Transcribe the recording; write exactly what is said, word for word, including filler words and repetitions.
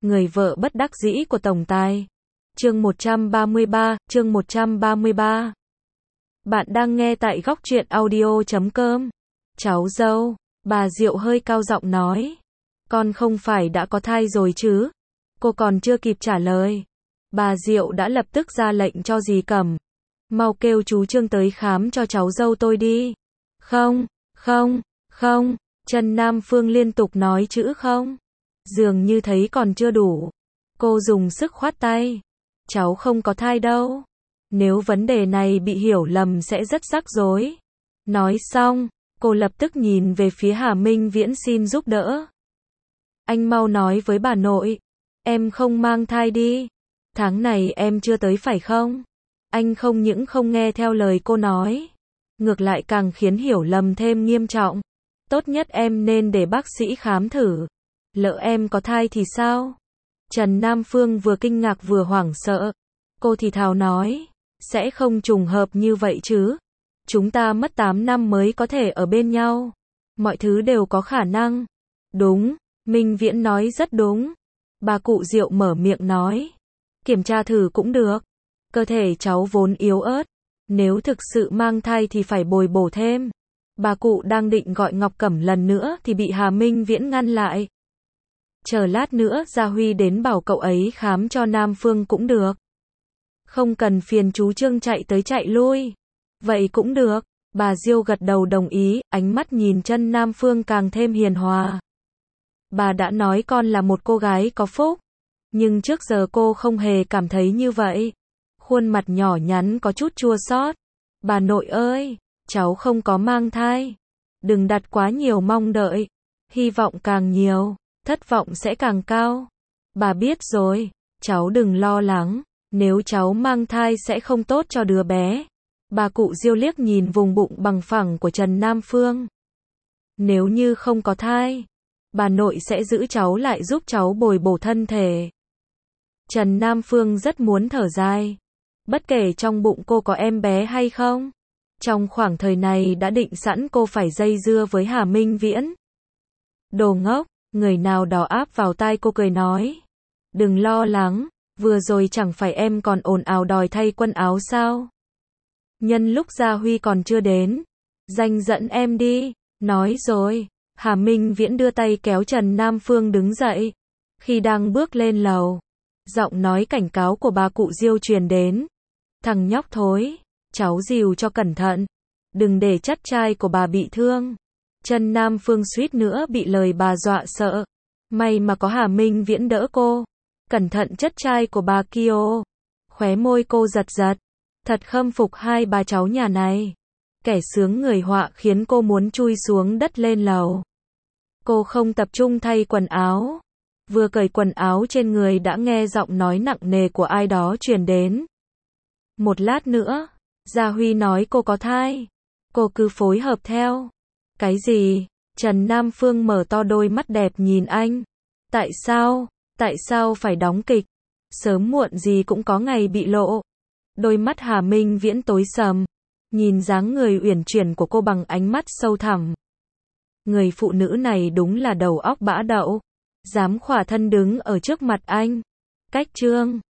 Người vợ bất đắc dĩ của tổng tài. Chương một trăm ba mươi ba, chương một trăm ba mươi ba. Bạn đang nghe tại góc truyện audio chấm com. Cháu dâu, bà Diệu hơi cao giọng nói. Con không phải đã có thai rồi chứ? Cô còn chưa kịp trả lời. Bà Diệu đã lập tức ra lệnh cho dì Cẩm. Mau kêu chú Trương tới khám cho cháu dâu tôi đi. Không, không, không, Trần Nam Phương liên tục nói chữ không. Dường như thấy còn chưa đủ. Cô dùng sức khoát tay. Cháu không có thai đâu. Nếu vấn đề này bị hiểu lầm sẽ rất rắc rối. Nói xong, cô lập tức nhìn về phía Hà Minh Viễn xin giúp đỡ. Anh mau nói với bà nội. Em không mang thai đi. Tháng này em chưa tới phải không? Anh không những không nghe theo lời cô nói. Ngược lại càng khiến hiểu lầm thêm nghiêm trọng. Tốt nhất em nên để bác sĩ khám thử. Lỡ em có thai thì sao? Trần Nam Phương vừa kinh ngạc vừa hoảng sợ. Cô thì thào nói. Sẽ không trùng hợp như vậy chứ. Chúng ta mất tám năm mới có thể ở bên nhau. Mọi thứ đều có khả năng. Đúng, Minh Viễn nói rất đúng. Bà cụ Diệu mở miệng nói. Kiểm tra thử cũng được. Cơ thể cháu vốn yếu ớt. Nếu thực sự mang thai thì phải bồi bổ thêm. Bà cụ đang định gọi Ngọc Cẩm lần nữa thì bị Hà Minh Viễn ngăn lại. Chờ lát nữa Gia Huy đến bảo cậu ấy khám cho Nam Phương cũng được. Không cần phiền chú Trương chạy tới chạy lui. Vậy cũng được. Bà Diêu gật đầu đồng ý, ánh mắt nhìn chân Nam Phương càng thêm hiền hòa. Bà đã nói con là một cô gái có phúc. Nhưng trước giờ cô không hề cảm thấy như vậy. Khuôn mặt nhỏ nhắn có chút chua xót. Bà nội ơi, cháu không có mang thai. Đừng đặt quá nhiều mong đợi. Hy vọng càng nhiều, thất vọng sẽ càng cao. Bà biết rồi, cháu đừng lo lắng. Nếu cháu mang thai sẽ không tốt cho đứa bé. Bà cụ Diêu liếc nhìn vùng bụng bằng phẳng của Trần Nam Phương. Nếu như không có thai, bà nội sẽ giữ cháu lại giúp cháu bồi bổ thân thể. Trần Nam Phương rất muốn thở dài. Bất kể trong bụng cô có em bé hay không, trong khoảng thời này đã định sẵn cô phải dây dưa với Hà Minh Viễn. Đồ ngốc, người nào đó áp vào tai cô cười nói. Đừng lo lắng, vừa rồi chẳng phải em còn ồn ào đòi thay quần áo sao? Nhân lúc Gia Huy còn chưa đến, danh dẫn em đi. Nói rồi, Hà Minh Viễn đưa tay kéo Trần Nam Phương đứng dậy. Khi đang bước lên lầu, giọng nói cảnh cáo của bà cụ Diêu truyền đến. Thằng nhóc thối, cháu dìu cho cẩn thận. Đừng để chất trai của bà bị thương. Trần Nam Phương suýt nữa bị lời bà dọa sợ. May mà có Hà Minh Viễn đỡ cô. Cẩn thận chất trai của bà kia. Khóe môi cô giật giật. Thật khâm phục hai bà cháu nhà này. Kẻ sướng người họa khiến cô muốn chui xuống đất lên lầu. Cô không tập trung thay quần áo. Vừa cởi quần áo trên người đã nghe giọng nói nặng nề của ai đó truyền đến. Một lát nữa, Gia Huy nói cô có thai. Cô cứ phối hợp theo. Cái gì? Trần Nam Phương mở to đôi mắt đẹp nhìn anh. Tại sao? Tại sao phải đóng kịch? Sớm muộn gì cũng có ngày bị lộ. Đôi mắt Hà Minh Viễn tối sầm. Nhìn dáng người uyển chuyển của cô bằng ánh mắt sâu thẳm. Người phụ nữ này đúng là đầu óc bã đậu. Dám khỏa thân đứng ở trước mặt anh. Cách Trương.